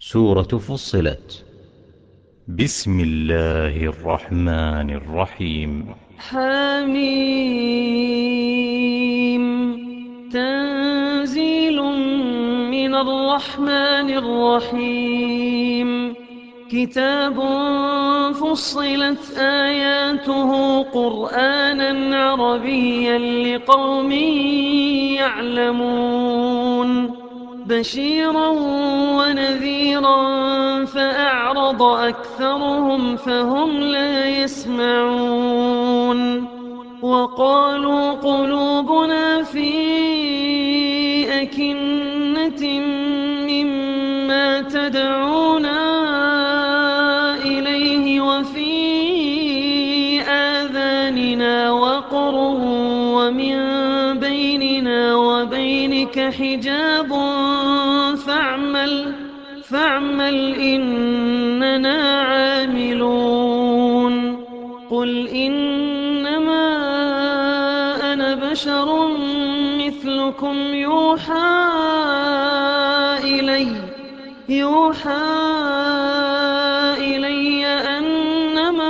سورة فصلت. بسم الله الرحمن الرحيم. حميم. تنزيل من الرحمن الرحيم. كتاب فصلت آياته قرآنا عربيا لقوم يعلمون. بشيرا ونذيرا فأعرض أكثرهم فهم لا يسمعون. وقالوا قلوبنا في أكنة مما تدعونا إليه وفي آذاننا وقر ومن بيننا وبينك حجاب فاعمل إننا عاملون. قل إنما أنا بشر مثلكم يوحى إلي أنما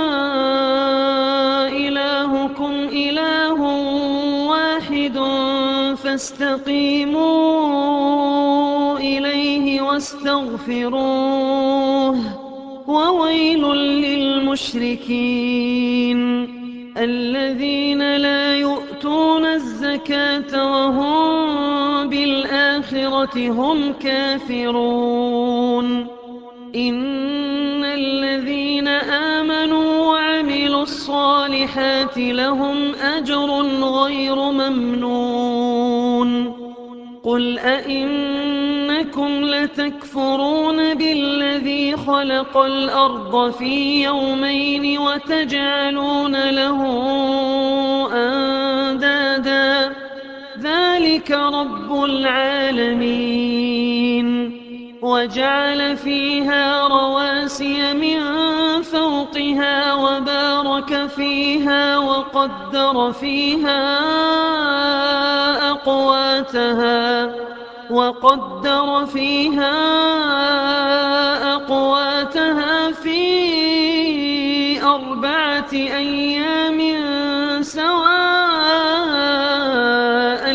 إلهكم إله واحد فاستقيموا إليه واستغفروه. وويل للمشركين الذين لا يؤتون الزكاة وهم بالآخرة هم كافرون. إن الذين آمنوا وعملوا الصالحات لهم أجر غير ممنون. قل أئنكم لتكفرون بالذي خلق الأرض في يومين وتجعلون له أندادا ذلك رب العالمين. وجعل فيها رواسي من فوقها وبارك فيها وقدر فيها أقواتها في 4 أيام سواء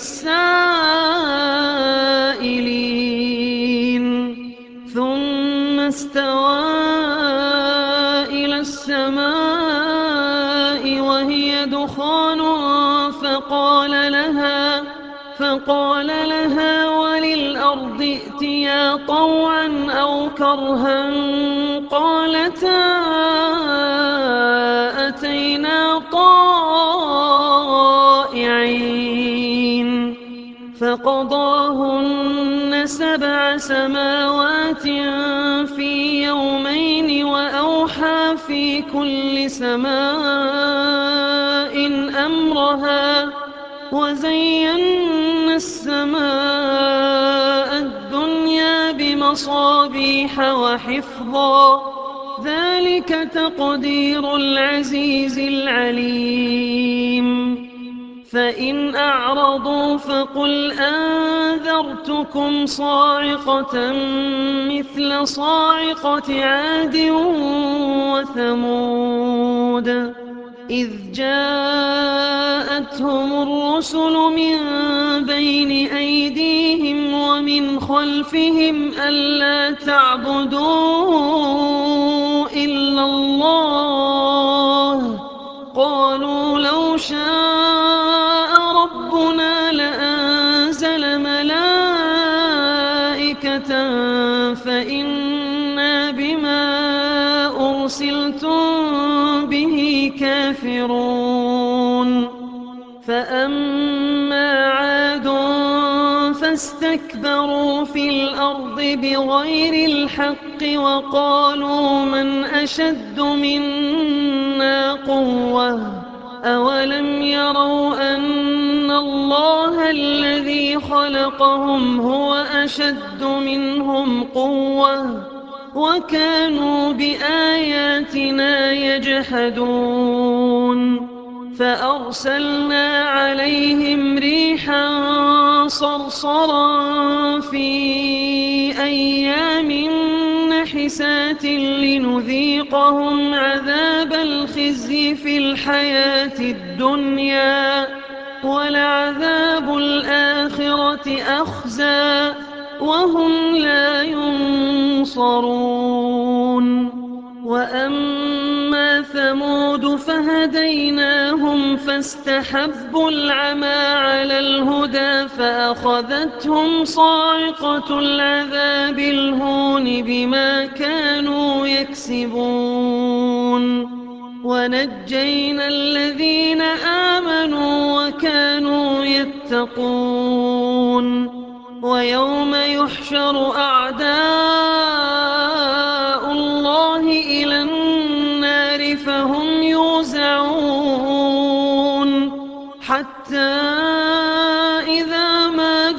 للسائلين. ثم استوى إلى السماء وهي دخان فقال لها وللأرض ائتيا طوعا أو كرها قالتا أتينا طائعين. فقضاهن 7 سماوات في يومين وأوحى في كل سماء أمرها وزينا السماء الدنيا بمصابيح وحفظا ذلك تقدير العزيز العليم. فإن أعرضوا فقل أنذرتكم صاعقة مثل صاعقة عاد وثمود إذ جاءتهم الرسل من بين أيديهم ومن خلفهم ألا تعبدوا إلا الله قالوا لو شاء ربنا لأنزل ملائكة فإنا بما أرسلتم به كافرون. فأما عاد فاستكبروا في الأرض بغير الحق وقالوا من أشد منا قوة أولم يروا أن الله الذي خلقهم هو أشد منهم قوة وكانوا بآياتنا يجحدون. فأرسلنا عليهم ريحا صرصرا في أيام مُبْلِسَاتٍ لِنُذِيقَهُمْ عَذَابَ الْخِزْيِ فِي الْحَيَاةِ الدُّنْيَا وَلَعَذَابُ الْآخِرَةِ أَخْزَىٰ وَهُمْ لَا يُنصَرُونَ وَأَمَّا ثَمُودُ فَهَدَيْنَاهُمْ فَاسْتَحَبُّوا الْعَمَىٰ عَلَى الْهُدَىٰ فَأَخَذَتْهُمْ صَاعِقَةُ الْعَذَابِ الْهُونِ بِمَا كَانُوا يَكْسِبُونَ وَنَجَّيْنَا الَّذِينَ آمَنُوا وَكَانُوا يَتَّقُونَ وَيَوْمَ يُحْشَرُ أَعْدَاءُ اللَّهِ إِلَى النَّارِ فَهُمْ يُوزَعُونَ حَتَّىٰ إِذَا مَا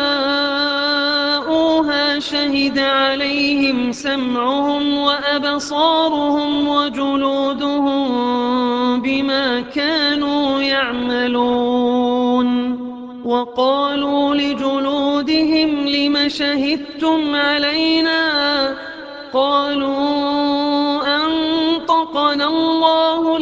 جَاءُوهَا شَهِدَ عَلَيْهِمْ سَمْعُهُمْ وَأَبْصَارُهُمْ وَجُلُودُهُم بِمَا كَانُوا يَعْمَلُونَ وَقَالُوا لِجُلُودِهِمْ لِمَ شَهِدتُّمْ عَلَيْنَا قَالُوا أَنطَقَنَا اللَّهُ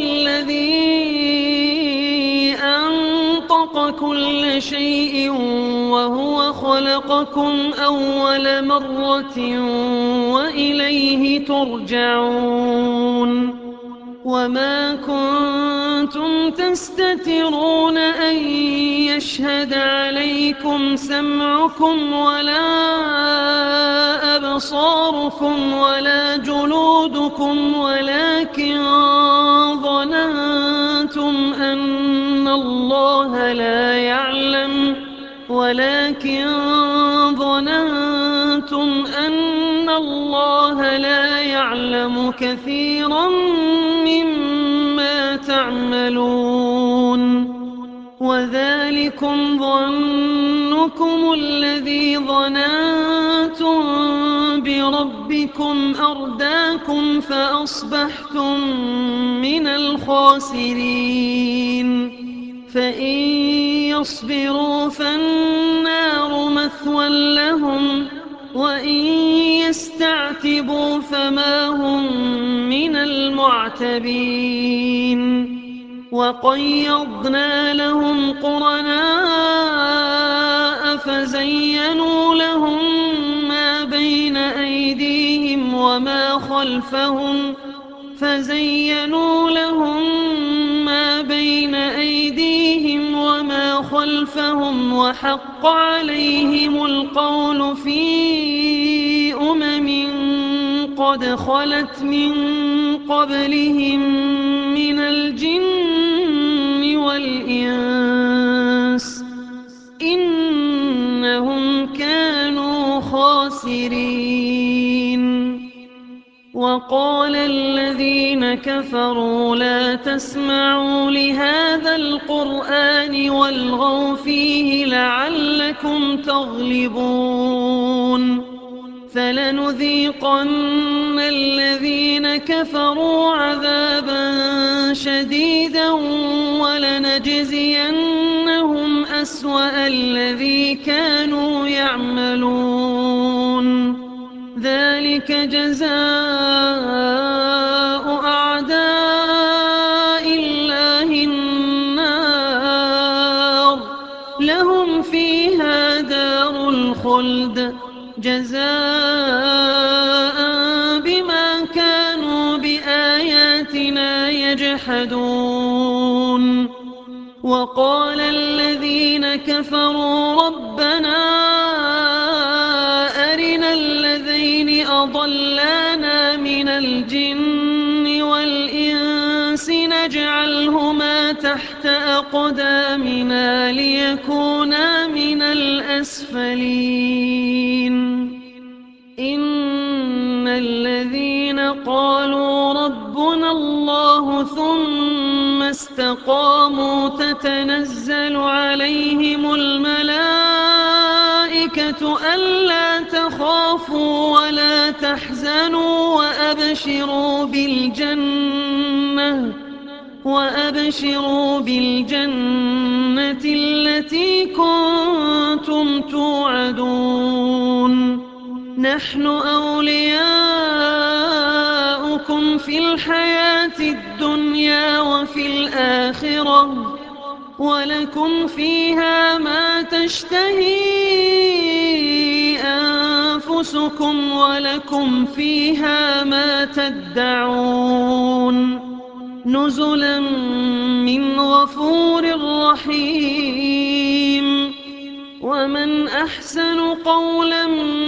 الَّذِي أَنطَقَ كُلَّ شَيْءٍ وَهُوَ خَلَقَكُمْ أَوَّلَ مَرَّةٍ وَإِلَيْهِ تُرْجَعُونَ وَمَا كُنتُمْ تَسْتَتِرُونَ أَن يَشْهَدَ عَلَيْكُمْ سَمْعُكُمْ وَلَا أَبْصَارُكُمْ وَلَا جُلُودُكُمْ وَلَكِنْ ظَنَنتُمْ أَنَّ اللَّهَ لَا يَعْلَمُ كَثِيرًا مِّمَّا تَعْمَلُونَ وَذَلِكُمْ ظَنُّكُمُ الَّذِي ظَنَنتُم بِرَبِّكُمْ أَرْدَاكُمْ فَأَصْبَحْتُم مِّنَ الْخَاسِرِينَ فَإِن يَصْبِرُوا فَالنَّارُ مَثْوًى لَّهُمْ وَإِن يَسْتَعْتِبُوا فَمَا هُم مِّنَ الْمُعْتَبِينَ وَقَيَّضْنَا لَهُمْ قُرَنَاءَ فَزَيَّنُوا لَهُم مَّا بَيْنَ أَيْدِيهِمْ وَمَا خَلْفَهُمْ وَحَقَّ عَلَيْهِمُ الْقَوْلُ فِي أُمَمٍ قَدْ خَلَتْ مِن قَبْلِهِم مِّنَ الْجِنِّ وَالْإِنسِ إِنَّهُمْ كَانُوا خَاسِرِينَ وَقَالَ الَّذِينَ كَفَرُوا لَا تَسْمَعُوا لِهَٰذَا الْقُرْآنِ وَالْغَوْا فِيهِ لَعَلَّكُمْ تَغْلِبُونَ فَلَنُذِيقَنَّ الَّذِينَ كَفَرُوا عَذَابًا شَدِيدًا وَلَنَجْزِيَنَّهُمْ أَسْوَأَ الَّذِي كَانُوا يَعْمَلُونَ ذَلِكَ جَزَاءُ أَعْدَاءِ اللَّهِ النَّارُ لَهُمْ فِيهَا دَارُ الْخُلْدِ جَزَاءً بِمَا كَانُوا بِآيَاتِنَا يَجْحَدُونَ وَقَالَ الَّذِينَ كَفَرُوا رَبَّنَا أَرِنَا الَّذَيْنِ أَضَلَّانَا مِنَ الْجِنِّ وَالْإِنسِ نَجْعَلْهُمَا تَحْتَ أَقْدَامِنَا لِيَكُونَا مِنَ الْأَسْفَلِينَ إِنَّ الَّذِينَ قَالُوا رَبُّنَا اللَّهُ ثُمَّ اسْتَقَامُوا تَتَنَزَّلُ عَلَيْهِمُ الْمَلَائِكَةُ أَلَّا تَخَافُوا وَلَا تَحْزَنُوا وَأَبْشِرُوا بِالْجَنَّةِ الَّتِي كُنتُمْ تُوعَدُونَ نَحْنُ أَوْلِيَاؤُكُمْ في الحياة الدنيا وفي الآخرة ولكم فيها ما تشتهي أنفسكم ولكم فيها ما تدعون نزلا من غفور رحيم ومن أحسن قولا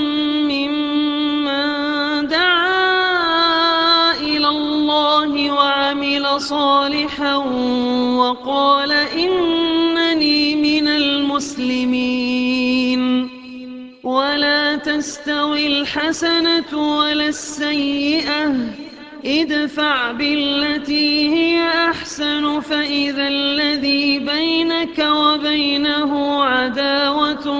ممن دعا إلى الله وعمل صالحا وقال إنني من المسلمين ولا تستوي الحسنة ولا السيئة ادفع بالتي هي أحسن فإذا الذي بينك وبينه عداوة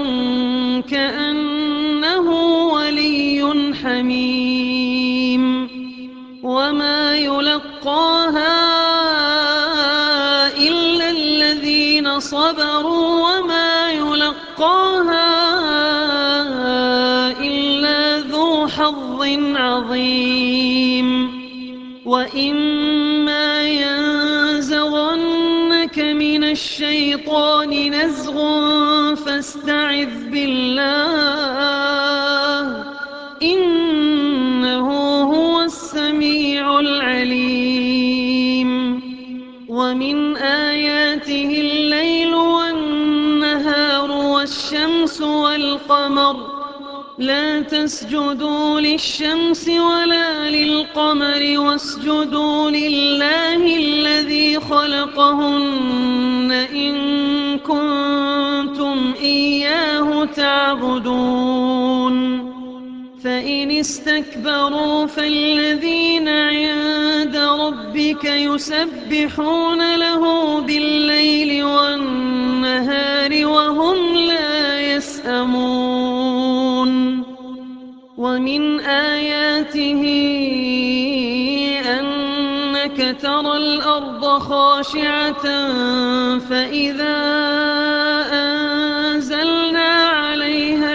كأنه ولي حميم وما يلقاها إلا الذين صبروا وما يلقاها إلا ذو حظ عظيم وإما ينزغنك من الشيطان نزغ فاستعذ بالله إنه هو السميع العليم ومن آياته الليل والنهار والشمس والقمر لا تسجدوا للشمس ولا للقمر واسجدوا لله الذي خلقهن إن كنتم إياه تعبدون فإن استكبروا فالذين عند ربك يسبحون له بالليل والنهار وهم لا يسأمون ومن آياته أنك ترى الأرض خاشعة فإذا أنزلنا عليها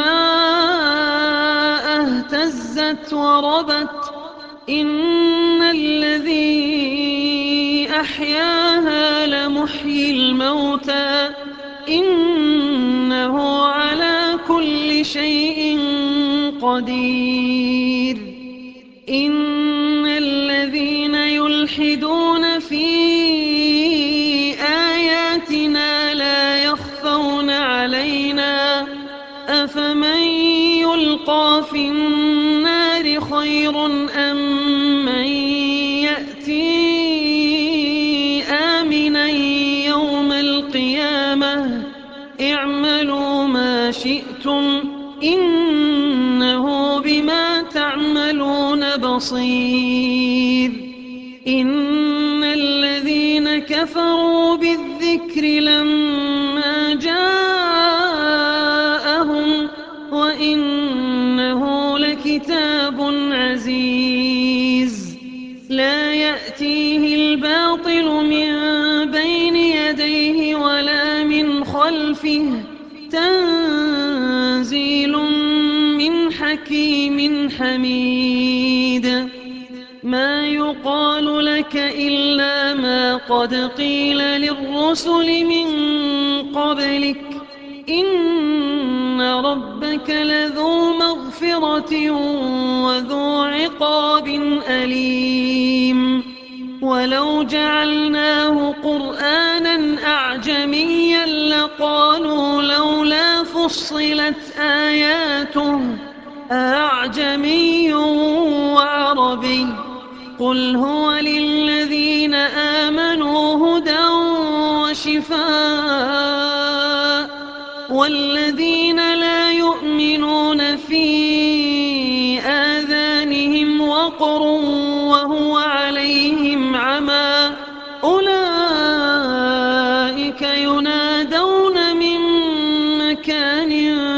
الماء اهتزت وربت إن الذي أحياها لمحيي الموتى إنه على كل شيء قدير إن الذين يلحدون في آياتنا لا يخفون علينا أفمن يلقى في النار خير أم من يأتي آمنا يوم القيامة اعملوا ما شئتم إنه بما تعملون بصير إن الذين كفروا بالذكر لما جاءهم وإنه لكتاب عزيز لا يأتيه الباطل من بين يديه ولا من خلفه تنزيل من حكيم حميد ما يقال لك إلا ما قد قيل للرسل من قبلك إن ربك لذو مغفرة وذو عقاب أليم ولو جعلناه قرآنا أعجميا لقالوا لولا فصلت آياته أعجمي وعربي قل هو للذين آمنوا هدى وشفاء والذين لا يؤمنون في آذانهم وقر وهو عليهم عمى أولئك ينادون من مكان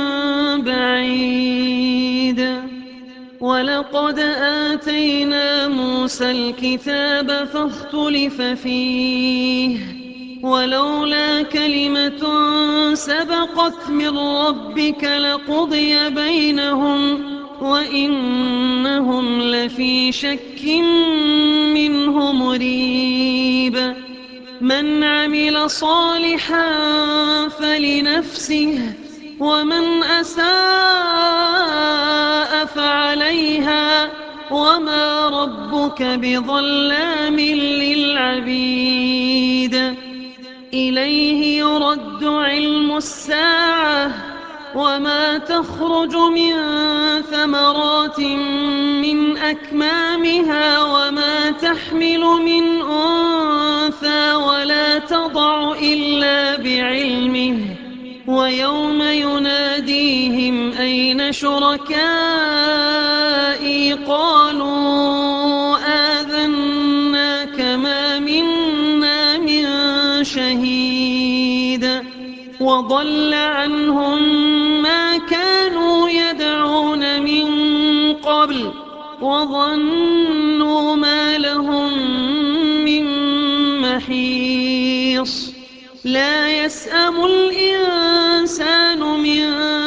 بعيد ولقد آتينا موسى الكتاب فاختلف فيه ولولا كلمة سبقت من ربك لقضي بينهم وإنهم لفي شك منه مريب من عمل صالحا فلنفسه ومن أساء فعليها وما ربك بظلام للعبيد إليه يرد علم الساعة وما تخرج من ثمرات من أكمامها وما تحمل من أنثى ولا تضع إلا بعلمه ويوم يناديهم أين شركائي قالوا آذناك ما منا من شهيد وضل عنهم ما كانوا يدعون من قبل وظنوا ما لهم من محيص لا يسأم الإنسان من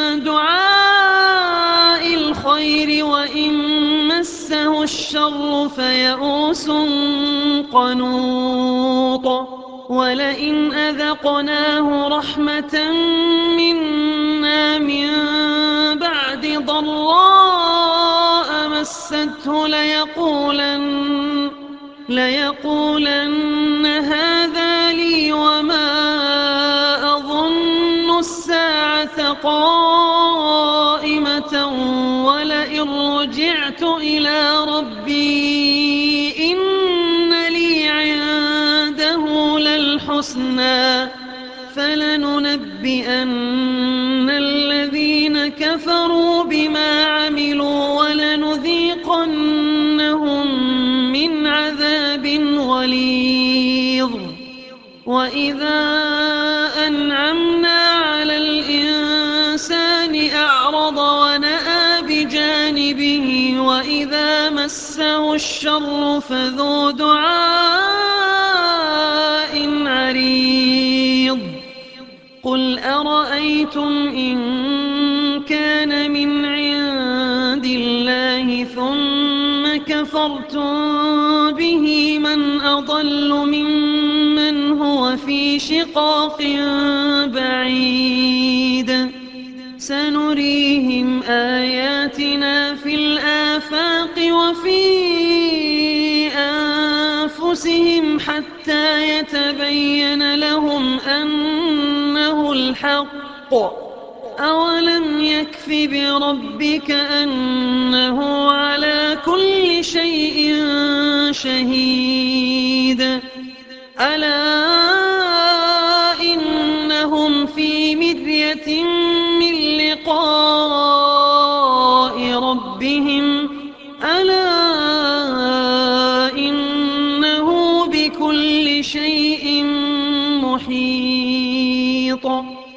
دعاء الخير وإن مسه الشر فيئوس قنوط ولئن أذقناه رحمة منا من بعد ضراء مسته ليقولن هذا لي وما أظن الساعة قائمة ولئن رجعت إلى ربي إن لي عنده للحسنى فلننبئن الذين كفروا بما عملوا ولنذيقنهم من عذاب غليظ وإذا أنعمنا على الإنسان أعرض ونأى بجانبه وإذا مسه الشر فذو دعاء عريض قل أرأيتم إن كان من عند الله ثم كفرتم به من أضل ممن هو في شقاق بعيد سنريهم آياتنا في الآفاق وفي أنفسهم حتى يتبين لهم أنه الحق أولم يكف بربك أنه على كل شيء شهيد ألا إنهم في مرية من لقاء ربهم ألا إنه بكل شيء محيط